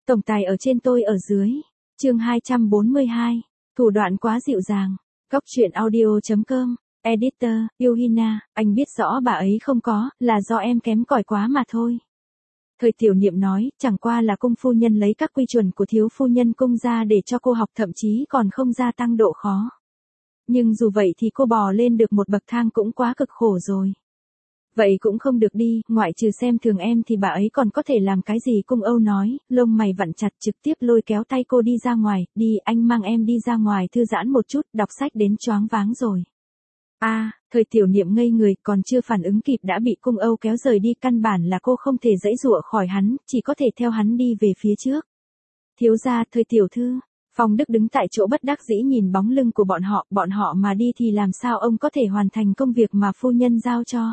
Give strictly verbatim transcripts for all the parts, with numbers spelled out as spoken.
Tổng tài ở trên tôi ở dưới. Chương hai trăm bốn mươi hai. Thủ đoạn quá dịu dàng. Góc truyện audio chấm com. Editor, Yuhina, anh biết rõ bà ấy không có, là do em kém cỏi quá mà thôi. Thời tiểu niệm nói, chẳng qua là cung phu nhân lấy các quy chuẩn của thiếu phu nhân cung ra để cho cô học, thậm chí còn không gia tăng độ khó. Nhưng dù vậy thì cô bò lên được một bậc thang cũng quá cực khổ rồi. Vậy cũng không được đi, ngoại trừ xem thường em thì bà ấy còn có thể làm cái gì? Cung Âu nói, lông mày vặn chặt, trực tiếp lôi kéo tay cô đi ra ngoài, đi, anh mang em đi ra ngoài thư giãn một chút, đọc sách đến choáng váng rồi. A, à, thời tiểu niệm ngây người, còn chưa phản ứng kịp đã bị Cung Âu kéo rời đi, căn bản là cô không thể giãy giụa khỏi hắn, chỉ có thể theo hắn đi về phía trước. Thiếu gia, thời tiểu thư. Phong Đức đứng tại chỗ bất đắc dĩ nhìn bóng lưng của bọn họ, bọn họ mà đi thì làm sao ông có thể hoàn thành công việc mà phu nhân giao cho.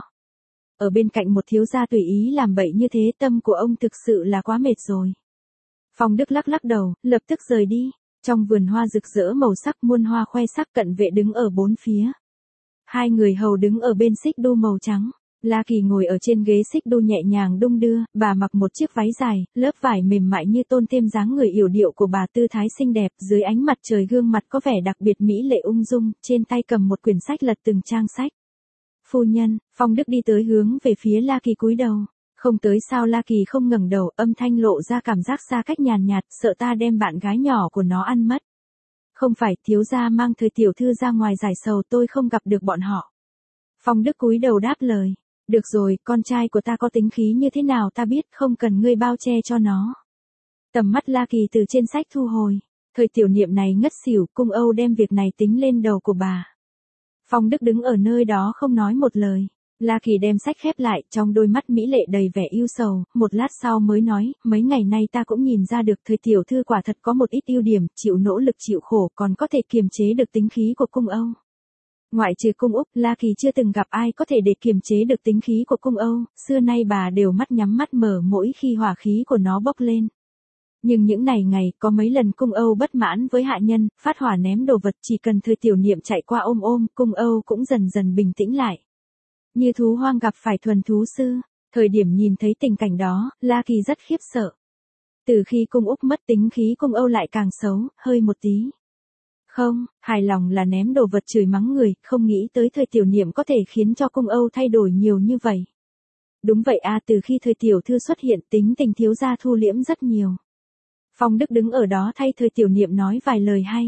Ở bên cạnh một thiếu gia tùy ý làm bậy như thế, tâm của ông thực sự là quá mệt rồi. Phong Đức lắc lắc đầu, lập tức rời đi. Trong vườn hoa rực rỡ màu sắc, muôn hoa khoe sắc, cận vệ đứng ở bốn phía. Hai người hầu đứng ở bên xích đu màu trắng. La Kỳ ngồi ở trên ghế xích đu nhẹ nhàng đung đưa, bà mặc một chiếc váy dài, lớp vải mềm mại như tôn thêm dáng người yểu điệu của bà, tư thái xinh đẹp, dưới ánh mặt trời gương mặt có vẻ đặc biệt mỹ lệ ung dung, trên tay cầm một quyển sách lật từng trang sách. Phu nhân. Phong Đức đi tới hướng về phía La Kỳ cúi đầu. Không tới sao La Kỳ không ngẩng đầu, âm thanh lộ ra cảm giác xa cách nhàn nhạt, sợ ta đem bạn gái nhỏ của nó ăn mất. Không phải, thiếu gia mang thời tiểu thư ra ngoài giải sầu, tôi không gặp được bọn họ. Phong Đức cúi đầu đáp lời. Được rồi, con trai của ta có tính khí như thế nào ta biết, không cần ngươi bao che cho nó. Tầm mắt La Kỳ từ trên sách thu hồi. Thời tiểu niệm này ngất xỉu, Cung Âu đem việc này tính lên đầu của bà. Phong Đức đứng ở nơi đó không nói một lời. La Kỳ đem sách khép lại, trong đôi mắt mỹ lệ đầy vẻ ưu sầu, một lát sau mới nói, mấy ngày nay ta cũng nhìn ra được thời tiểu thư quả thật có một ít ưu điểm, chịu nỗ lực chịu khổ, còn có thể kiềm chế được tính khí của Cung Âu. Ngoại trừ Cung Úc, La Kỳ chưa từng gặp ai có thể để kiềm chế được tính khí của Cung Âu, xưa nay bà đều mắt nhắm mắt mở mỗi khi hỏa khí của nó bốc lên. Nhưng những này ngày, có mấy lần Cung Âu bất mãn với hạ nhân, phát hỏa ném đồ vật, chỉ cần thời tiểu niệm chạy qua ôm ôm, Cung Âu cũng dần dần bình tĩnh lại. Như thú hoang gặp phải thuần thú sư, thời điểm nhìn thấy tình cảnh đó, La Kỳ rất khiếp sợ. Từ khi Cung Úc mất tính khí, Cung Âu lại càng xấu, hơi một tí. Không, hài lòng là ném đồ vật chửi mắng người, không nghĩ tới thời tiểu niệm có thể khiến cho Cung Âu thay đổi nhiều như vậy. Đúng vậy à, từ khi thời tiểu thư xuất hiện, tính tình thiếu gia thu liễm rất nhiều. Phong Đức đứng ở đó thay thời tiểu niệm nói vài lời hay.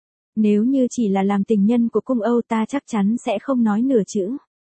Nếu như chỉ là làm tình nhân của Cung Âu ta chắc chắn sẽ không nói nửa chữ.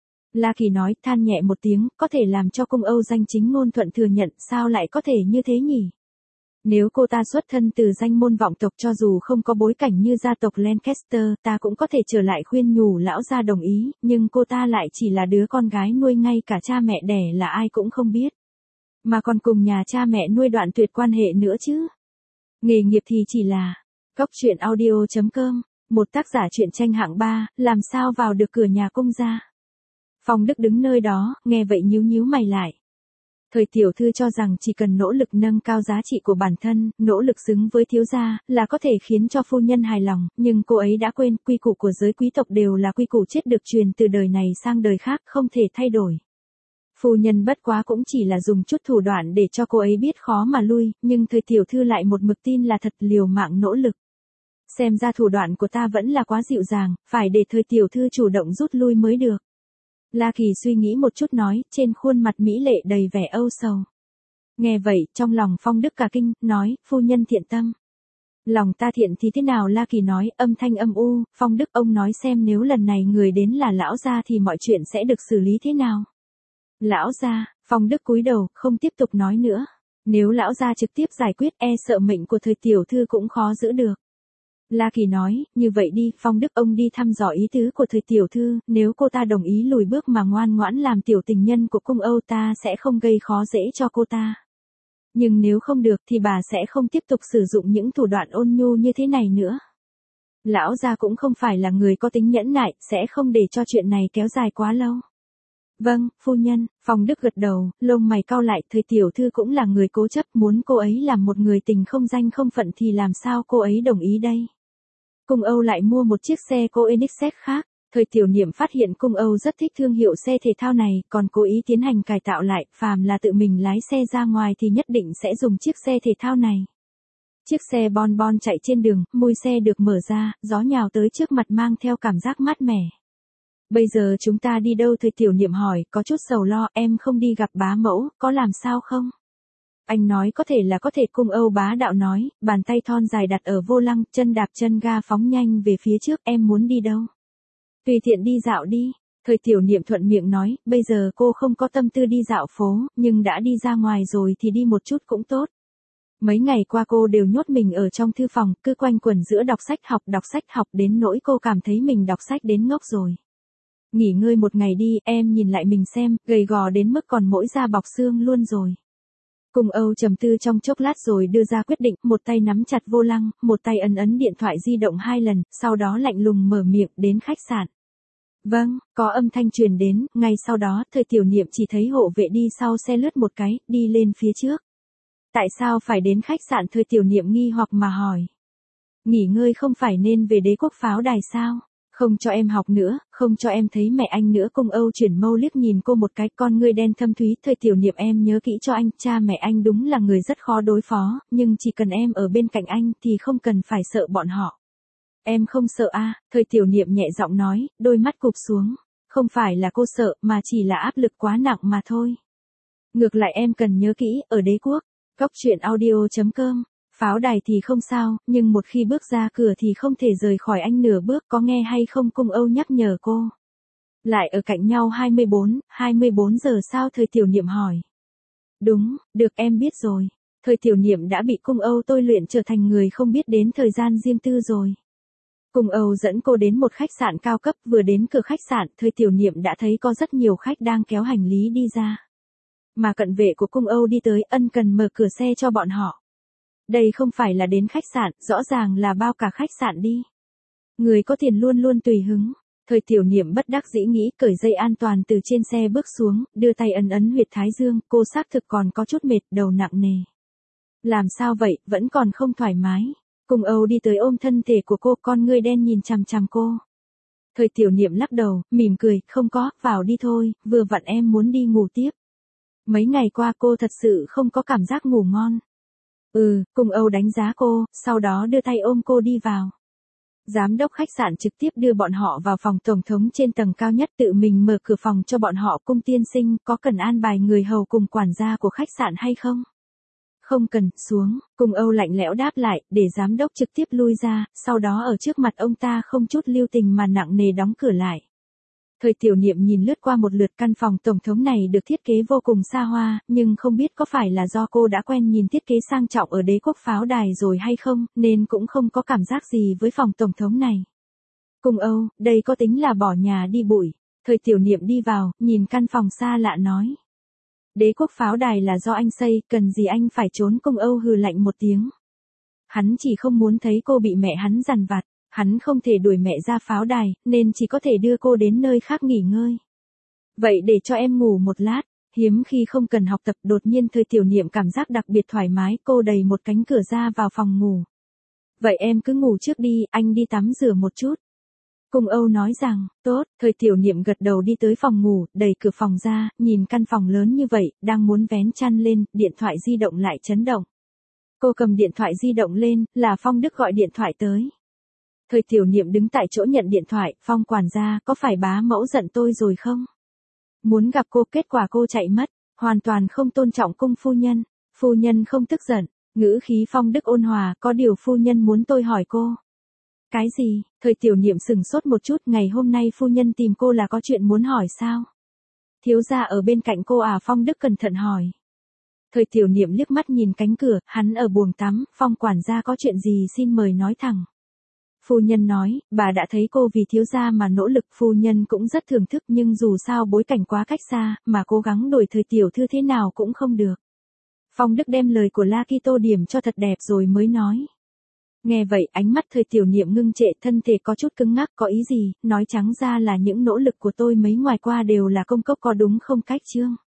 La Kỳ nói, than nhẹ một tiếng, có thể làm cho Cung Âu danh chính ngôn thuận thừa nhận, sao lại có thể như thế nhỉ? Nếu cô ta xuất thân từ danh môn vọng tộc, cho dù không có bối cảnh như gia tộc Lancaster, ta cũng có thể trở lại khuyên nhủ lão gia đồng ý, nhưng cô ta lại chỉ là đứa con gái nuôi, ngay cả cha mẹ đẻ là ai cũng không biết. Mà còn cùng nhà cha mẹ nuôi đoạn tuyệt quan hệ nữa chứ. Nghề nghiệp thì chỉ là góc truyện audio chấm com, một tác giả truyện tranh hạng ba, làm sao vào được cửa nhà Cung gia. Phong Đức đứng nơi đó, nghe vậy nhíu nhíu mày lại. Thời tiểu thư cho rằng chỉ cần nỗ lực nâng cao giá trị của bản thân, nỗ lực xứng với thiếu gia, là có thể khiến cho phu nhân hài lòng, nhưng cô ấy đã quên, quy củ của giới quý tộc đều là quy củ chết, được truyền từ đời này sang đời khác, không thể thay đổi. Phu nhân bất quá cũng chỉ là dùng chút thủ đoạn để cho cô ấy biết khó mà lui, nhưng thời tiểu thư lại một mực tin là thật, liều mạng nỗ lực. Xem ra thủ đoạn của ta vẫn là quá dịu dàng, phải để thời tiểu thư chủ động rút lui mới được. La Kỳ suy nghĩ một chút nói, trên khuôn mặt mỹ lệ đầy vẻ âu sầu. Nghe vậy, trong lòng Phong Đức cả kinh, nói, phu nhân thiện tâm. Lòng ta thiện thì thế nào? La Kỳ nói, âm thanh âm u. Phong Đức, ông nói xem nếu lần này người đến là lão gia thì mọi chuyện sẽ được xử lý thế nào? Lão gia. Phong Đức cúi đầu, không tiếp tục nói nữa. Nếu lão gia trực tiếp giải quyết, e sợ mệnh của thời tiểu thư cũng khó giữ được. La Kỳ nói, như vậy đi, Phong Đức, ông đi thăm dò ý tứ của thời tiểu thư, nếu cô ta đồng ý lùi bước mà ngoan ngoãn làm tiểu tình nhân của Cung Âu, ta sẽ không gây khó dễ cho cô ta. Nhưng nếu không được thì bà sẽ không tiếp tục sử dụng những thủ đoạn ôn nhu như thế này nữa. Lão gia cũng không phải là người có tính nhẫn nại, sẽ không để cho chuyện này kéo dài quá lâu. Vâng, phu nhân. Phong Đức gật đầu, lông mày cau lại, thời tiểu thư cũng là người cố chấp, muốn cô ấy làm một người tình không danh không phận thì làm sao cô ấy đồng ý đây? Cung Âu lại mua một chiếc xe Koenigsegg khác. Thời Tiểu Niệm phát hiện Cung Âu rất thích thương hiệu xe thể thao này, còn cố ý tiến hành cải tạo lại, phàm là tự mình lái xe ra ngoài thì nhất định sẽ dùng chiếc xe thể thao này. Chiếc xe bon bon chạy trên đường, mui xe được mở ra, gió nhào tới trước mặt mang theo cảm giác mát mẻ. Bây giờ chúng ta đi đâu? Thời Tiểu Niệm hỏi, có chút sầu lo, em không đi gặp bá mẫu, có làm sao không? Anh nói có thể là có thể. Cung Âu bá đạo nói, bàn tay thon dài đặt ở vô lăng, chân đạp chân ga phóng nhanh về phía trước. Em muốn đi đâu? Tùy tiện đi dạo đi. Thời Tiểu Niệm thuận miệng nói, bây giờ cô không có tâm tư đi dạo phố, nhưng đã đi ra ngoài rồi thì đi một chút cũng tốt. Mấy ngày qua cô đều nhốt mình ở trong thư phòng, cứ quanh quẩn giữa đọc sách học đọc sách học đến nỗi cô cảm thấy mình đọc sách đến ngốc rồi. Nghỉ ngơi một ngày đi, em nhìn lại mình xem, gầy gò đến mức còn mỗi da bọc xương luôn rồi. Cung Âu trầm tư trong chốc lát rồi đưa ra quyết định, một tay nắm chặt vô lăng, một tay ấn ấn điện thoại di động hai lần, sau đó lạnh lùng mở miệng, đến khách sạn. Vâng, có âm thanh truyền đến, ngay sau đó, Thời Tiểu Niệm chỉ thấy hộ vệ đi sau xe lướt một cái, đi lên phía trước. Tại sao phải đến khách sạn? Thời Tiểu Niệm nghi hoặc mà hỏi. Nghỉ ngơi không phải nên về Đế Quốc pháo đài sao? Không cho em học nữa, không cho em thấy mẹ anh nữa. Cung Âu chuyển mâu liếc nhìn cô một cái, con ngươi đen thâm thúy. Thời Tiểu Niệm, em nhớ kỹ cho anh, cha mẹ anh đúng là người rất khó đối phó, nhưng chỉ cần em ở bên cạnh anh thì không cần phải sợ bọn họ. Em không sợ à? Thời Tiểu Niệm nhẹ giọng nói, đôi mắt cụp xuống. Không phải là cô sợ, mà chỉ là áp lực quá nặng mà thôi. Ngược lại em cần nhớ kỹ, ở Đế Quốc, Góc truyện audio chấm com, pháo đài thì không sao, nhưng một khi bước ra cửa thì không thể rời khỏi anh nửa bước, có nghe hay không? Cung Âu nhắc nhở cô. Lại ở cạnh nhau hai mươi bốn, hai mươi bốn giờ sao? Thời Tiểu Niệm hỏi. Đúng, được em biết rồi. Thời Tiểu Niệm đã bị Cung Âu tôi luyện trở thành người không biết đến thời gian riêng tư rồi. Cung Âu dẫn cô đến một khách sạn cao cấp, vừa đến cửa khách sạn, Thời Tiểu Niệm đã thấy có rất nhiều khách đang kéo hành lý đi ra. Mà cận vệ của Cung Âu đi tới, ân cần mở cửa xe cho bọn họ. Đây không phải là đến khách sạn, rõ ràng là bao cả khách sạn đi. Người có tiền luôn luôn tùy hứng. Thời Tiểu Niệm bất đắc dĩ nghĩ, cởi dây an toàn từ trên xe bước xuống, đưa tay ấn ấn huyệt thái dương, cô xác thực còn có chút mệt, đầu nặng nề. Làm sao vậy, vẫn còn không thoải mái. Cung Âu đi tới ôm thân thể của cô, con ngươi đen nhìn chằm chằm cô. Thời Tiểu Niệm lắc đầu, mỉm cười, không có, vào đi thôi, vừa vặn em muốn đi ngủ tiếp. Mấy ngày qua cô thật sự không có cảm giác ngủ ngon. Ừ, Cung Âu đánh giá cô, sau đó đưa tay ôm cô đi vào. Giám đốc khách sạn trực tiếp đưa bọn họ vào phòng tổng thống trên tầng cao nhất, tự mình mở cửa phòng cho bọn họ. Cung tiên sinh, có cần an bài người hầu cùng quản gia của khách sạn hay không? Không cần, xuống. Cung Âu lạnh lẽo đáp lại, để giám đốc trực tiếp lui ra, sau đó ở trước mặt ông ta không chút lưu tình mà nặng nề đóng cửa lại. Thời Tiểu Niệm nhìn lướt qua một lượt căn phòng tổng thống này được thiết kế vô cùng xa hoa, nhưng không biết có phải là do cô đã quen nhìn thiết kế sang trọng ở Đế Quốc pháo đài rồi hay không, nên cũng không có cảm giác gì với phòng tổng thống này. Cung Âu, đây có tính là bỏ nhà đi bụi. Thời Tiểu Niệm đi vào, nhìn căn phòng xa lạ nói. Đế Quốc pháo đài là do anh xây, cần gì anh phải trốn? Cung Âu hừ lạnh một tiếng. Hắn chỉ không muốn thấy cô bị mẹ hắn dằn vặt. Hắn không thể đuổi mẹ ra pháo đài, nên chỉ có thể đưa cô đến nơi khác nghỉ ngơi. Vậy để cho em ngủ một lát. Hiếm khi không cần học tập, đột nhiên Thời Tiểu Niệm cảm giác đặc biệt thoải mái, cô đẩy một cánh cửa ra vào phòng ngủ. Vậy em cứ ngủ trước đi, anh đi tắm rửa một chút. Cung Âu nói rằng, tốt. Thời Tiểu Niệm gật đầu đi tới phòng ngủ, đẩy cửa phòng ra, nhìn căn phòng lớn như vậy, đang muốn vén chăn lên, điện thoại di động lại chấn động. Cô cầm điện thoại di động lên, là Phong Đức gọi điện thoại tới. Thời Tiểu Niệm đứng tại chỗ nhận điện thoại, Phong quản gia, có phải bá mẫu giận tôi rồi không? Muốn gặp cô, kết quả cô chạy mất, hoàn toàn không tôn trọng cung phu nhân. Phu nhân không tức giận, ngữ khí Phong Đức ôn hòa, có điều phu nhân muốn tôi hỏi cô. Cái gì? Thời Tiểu Niệm sừng sốt một chút, ngày hôm nay phu nhân tìm cô là có chuyện muốn hỏi sao? Thiếu gia ở bên cạnh cô à? Phong Đức cẩn thận hỏi. Thời Tiểu Niệm liếc mắt nhìn cánh cửa, hắn ở buồng tắm, Phong quản gia có chuyện gì xin mời nói thẳng. Phu nhân nói, bà đã thấy cô vì thiếu gia mà nỗ lực, phu nhân cũng rất thưởng thức, nhưng dù sao bối cảnh quá cách xa, mà cố gắng đổi Thời tiểu thư thế nào cũng không được. Phong Đức đem lời của La Kỳ tô điểm cho thật đẹp rồi mới nói. Nghe vậy, ánh mắt Thời Tiểu Niệm ngưng trệ, thân thể có chút cứng ngắc, có ý gì? Nói trắng ra là những nỗ lực của tôi mấy ngoài qua đều là công cốc, có đúng không Cách Trương?